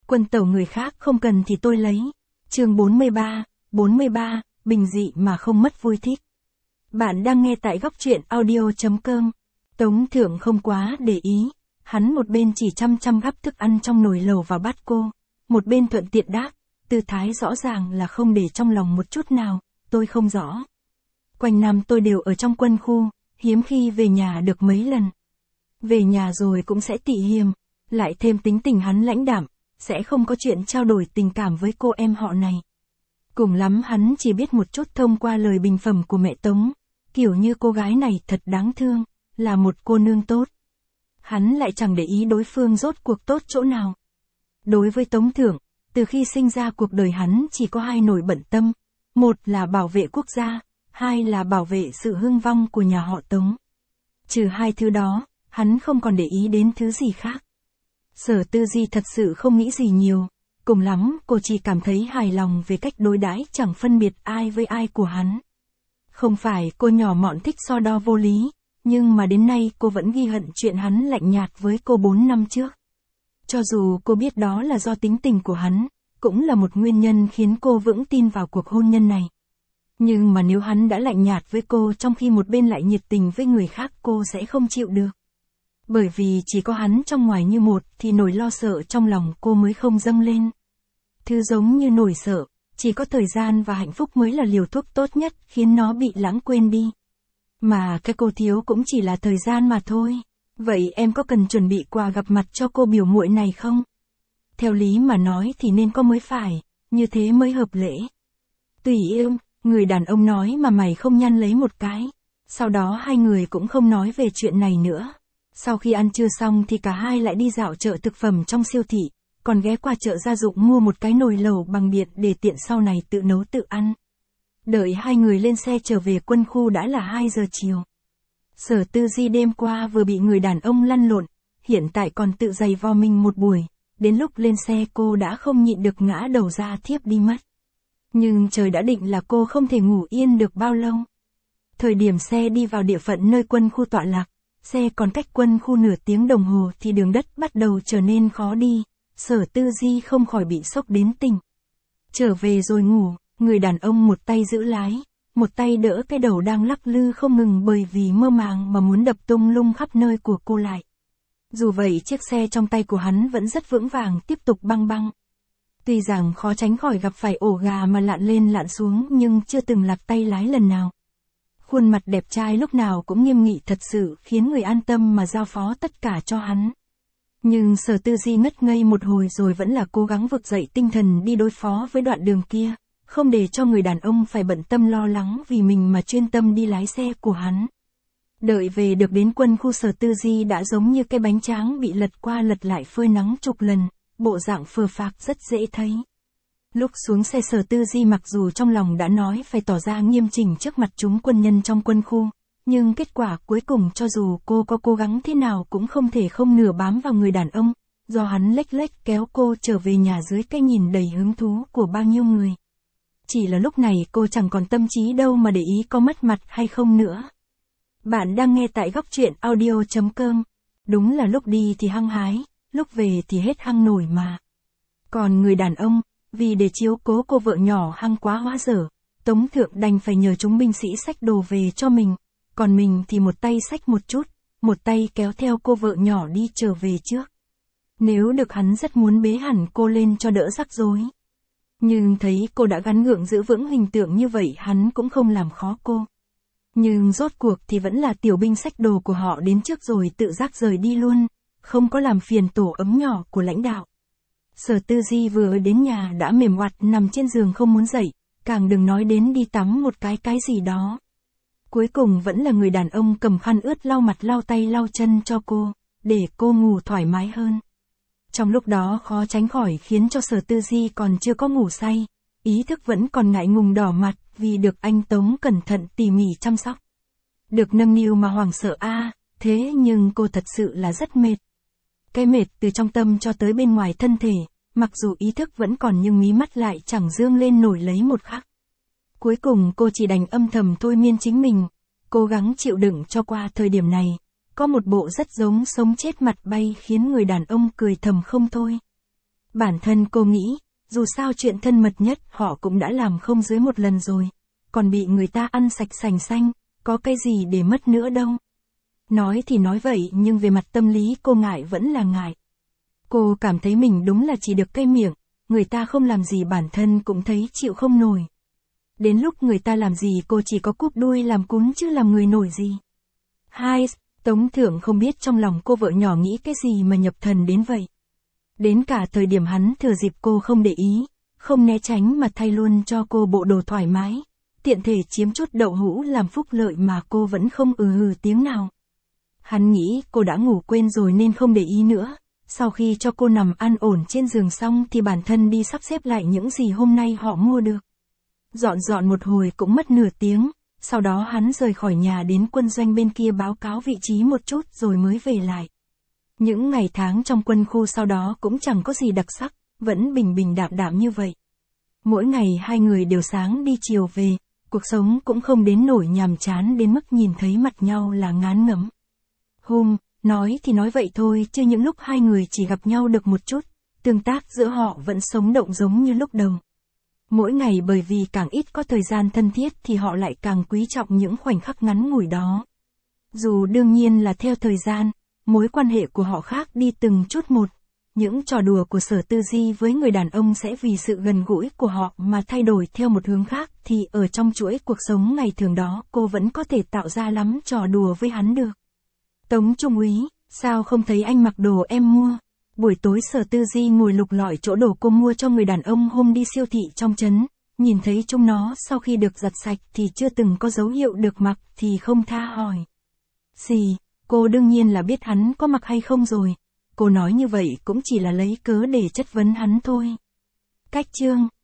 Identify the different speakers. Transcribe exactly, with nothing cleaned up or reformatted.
Speaker 1: Quân tẩu người khác không cần thì tôi lấy. Chương bốn mươi ba, bốn mươi ba, bình dị mà không mất vui thích. Bạn đang nghe tại góc truyện audio chấm com. Tống Thượng không quá để ý, hắn một bên chỉ chăm chăm gắp thức ăn trong nồi lẩu vào bát cô, một bên thuận tiện đáp, tư thái rõ ràng là không để trong lòng một chút nào, tôi không rõ. Quanh năm tôi đều ở trong quân khu, hiếm khi về nhà được mấy lần. Về nhà rồi cũng sẽ tị hiềm, lại thêm tính tình hắn lãnh đạm, sẽ không có chuyện trao đổi tình cảm với cô em họ này. Cùng lắm hắn chỉ biết một chút thông qua lời bình phẩm của mẹ Tống, kiểu như cô gái này thật đáng thương, là một cô nương tốt. Hắn lại chẳng để ý đối phương rốt cuộc tốt chỗ nào. Đối với Tống Thượng, từ khi sinh ra cuộc đời hắn chỉ có hai nỗi bận tâm, một là bảo vệ quốc gia, hai là bảo vệ sự hưng vong của nhà họ Tống. Trừ hai thứ đó, hắn không còn để ý đến thứ gì khác. Sở Tư Di thật sự không nghĩ gì nhiều, cùng lắm cô chỉ cảm thấy hài lòng về cách đối đãi chẳng phân biệt ai với ai của hắn. Không phải cô nhỏ mọn thích so đo vô lý, nhưng mà đến nay cô vẫn ghi hận chuyện hắn lạnh nhạt với cô bốn năm trước. Cho dù cô biết đó là do tính tình của hắn, cũng là một nguyên nhân khiến cô vững tin vào cuộc hôn nhân này. Nhưng mà nếu hắn đã lạnh nhạt với cô trong khi một bên lại nhiệt tình với người khác, cô sẽ không chịu được. Bởi vì chỉ có hắn trong ngoài như một thì nỗi lo sợ trong lòng cô mới không dâng lên. Thứ giống như nỗi sợ, chỉ có thời gian và hạnh phúc mới là liều thuốc tốt nhất khiến nó bị lãng quên đi. Mà cái cô thiếu cũng chỉ là thời gian mà thôi. Vậy em có cần chuẩn bị quà gặp mặt cho cô biểu muội này không? Theo lý mà nói thì nên có mới phải, như thế mới hợp lễ. Tùy yêu, người đàn ông nói mà mày không nhăn lấy một cái. Sau đó hai người cũng không nói về chuyện này nữa. Sau khi ăn trưa xong thì cả hai lại đi dạo chợ thực phẩm trong siêu thị, còn ghé qua chợ gia dụng mua một cái nồi lẩu bằng điện để tiện sau này tự nấu tự ăn. Đợi hai người lên xe trở về quân khu đã là hai giờ chiều. Sở Tư Di đêm qua vừa bị người đàn ông lăn lộn, hiện tại còn tự giày vò mình một buổi, đến lúc lên xe cô đã không nhịn được ngã đầu ra thiếp đi mất. Nhưng trời đã định là cô không thể ngủ yên được bao lâu. Thời điểm xe đi vào địa phận nơi quân khu tọa lạc, xe còn cách quân khu nửa tiếng đồng hồ thì đường đất bắt đầu trở nên khó đi, Sở Tư Di không khỏi bị sốc đến tỉnh. Trở về rồi ngủ, người đàn ông một tay giữ lái, một tay đỡ cái đầu đang lắc lư không ngừng bởi vì mơ màng mà muốn đập tung lung khắp nơi của cô lại. Dù vậy chiếc xe trong tay của hắn vẫn rất vững vàng tiếp tục băng băng. Tuy rằng khó tránh khỏi gặp phải ổ gà mà lặn lên lặn xuống nhưng chưa từng lạc tay lái lần nào. Khuôn mặt đẹp trai lúc nào cũng nghiêm nghị thật sự khiến người an tâm mà giao phó tất cả cho hắn. Nhưng Sở Tư Di ngất ngây một hồi rồi vẫn là cố gắng vực dậy tinh thần đi đối phó với đoạn đường kia, không để cho người đàn ông phải bận tâm lo lắng vì mình mà chuyên tâm đi lái xe của hắn. Đợi về được đến quân khu, Sở Tư Di đã giống như cái bánh tráng bị lật qua lật lại phơi nắng chục lần, bộ dạng phờ phạc rất dễ thấy. Lúc xuống xe Sở Tư Di mặc dù trong lòng đã nói phải tỏ ra nghiêm chỉnh trước mặt chúng quân nhân trong quân khu, nhưng kết quả cuối cùng cho dù cô có cố gắng thế nào cũng không thể không nửa bám vào người đàn ông, do hắn lếch lếch kéo cô trở về nhà dưới cái nhìn đầy hứng thú của bao nhiêu người. Chỉ là lúc này cô chẳng còn tâm trí đâu mà để ý có mất mặt hay không nữa. Bạn đang nghe tại góc truyện audio chấm com. Đúng là lúc đi thì hăng hái, lúc về thì hết hăng nổi mà. Còn người đàn ông, vì để chiếu cố cô vợ nhỏ hăng quá hóa dở, Tống Thượng đành phải nhờ chúng binh sĩ xách đồ về cho mình, còn mình thì một tay xách một chút, một tay kéo theo cô vợ nhỏ đi trở về trước. Nếu được hắn rất muốn bế hẳn cô lên cho đỡ rắc rối. Nhưng thấy cô đã gắn gượng giữ vững hình tượng như vậy hắn cũng không làm khó cô. Nhưng rốt cuộc thì vẫn là tiểu binh xách đồ của họ đến trước rồi tự giác rời đi luôn, không có làm phiền tổ ấm nhỏ của lãnh đạo. Sở Tư Di vừa đến nhà đã mềm oặt nằm trên giường không muốn dậy, càng đừng nói đến đi tắm một cái cái gì đó. Cuối cùng vẫn là người đàn ông cầm khăn ướt lau mặt lau tay lau chân cho cô, để cô ngủ thoải mái hơn. Trong lúc đó khó tránh khỏi khiến cho Sở Tư Di còn chưa có ngủ say, ý thức vẫn còn ngại ngùng đỏ mặt vì được anh Tống cẩn thận tỉ mỉ chăm sóc. Được nâng niu mà hoảng sợ a, à, thế nhưng cô thật sự là rất mệt. Cái mệt từ trong tâm cho tới bên ngoài thân thể, mặc dù ý thức vẫn còn nhưng mí mắt lại chẳng dương lên nổi lấy một khắc. Cuối cùng cô chỉ đành âm thầm thôi miên chính mình, cố gắng chịu đựng cho qua thời điểm này. Có một bộ rất giống sống chết mặt bay khiến người đàn ông cười thầm không thôi. Bản thân cô nghĩ, dù sao chuyện thân mật nhất họ cũng đã làm không dưới một lần rồi, còn bị người ta ăn sạch sành xanh, có cái gì để mất nữa đâu. Nói thì nói vậy nhưng về mặt tâm lý cô ngại vẫn là ngại. Cô cảm thấy mình đúng là chỉ được cay miệng, người ta không làm gì bản thân cũng thấy chịu không nổi. Đến lúc người ta làm gì cô chỉ có cúp đuôi làm cún chứ làm người nổi gì. Hai, Tống Thượng không biết trong lòng cô vợ nhỏ nghĩ cái gì mà nhập thần đến vậy. Đến cả thời điểm hắn thừa dịp cô không để ý, không né tránh mà thay luôn cho cô bộ đồ thoải mái, tiện thể chiếm chút đậu hũ làm phúc lợi mà cô vẫn không ừ hừ tiếng nào. Hắn nghĩ cô đã ngủ quên rồi nên không để ý nữa, sau khi cho cô nằm an ổn trên giường xong thì bản thân đi sắp xếp lại những gì hôm nay họ mua được. Dọn dọn một hồi cũng mất nửa tiếng, sau đó hắn rời khỏi nhà đến quân doanh bên kia báo cáo vị trí một chút rồi mới về lại. Những ngày tháng trong quân khu sau đó cũng chẳng có gì đặc sắc, vẫn bình bình đạm đạm như vậy. Mỗi ngày hai người đều sáng đi chiều về, cuộc sống cũng không đến nổi nhàm chán đến mức nhìn thấy mặt nhau là ngán ngẩm. Hôm, nói thì nói vậy thôi chứ những lúc hai người chỉ gặp nhau được một chút, tương tác giữa họ vẫn sống động giống như lúc đầu. Mỗi ngày bởi vì càng ít có thời gian thân thiết thì họ lại càng quý trọng những khoảnh khắc ngắn ngủi đó. Dù đương nhiên là theo thời gian, mối quan hệ của họ khác đi từng chút một. Những trò đùa của Sở Tư Di với người đàn ông sẽ vì sự gần gũi của họ mà thay đổi theo một hướng khác thì ở trong chuỗi cuộc sống ngày thường đó cô vẫn có thể tạo ra lắm trò đùa với hắn được. Tống Trung úy, sao không thấy anh mặc đồ em mua? Buổi tối Sở Tư Di ngồi lục lọi chỗ đồ cô mua cho người đàn ông hôm đi siêu thị trong trấn, nhìn thấy chúng nó sau khi được giặt sạch thì chưa từng có dấu hiệu được mặc thì không tha hỏi. Xì, cô đương nhiên là biết hắn có mặc hay không rồi. Cô nói như vậy cũng chỉ là lấy cớ để chất vấn hắn thôi. Cách chương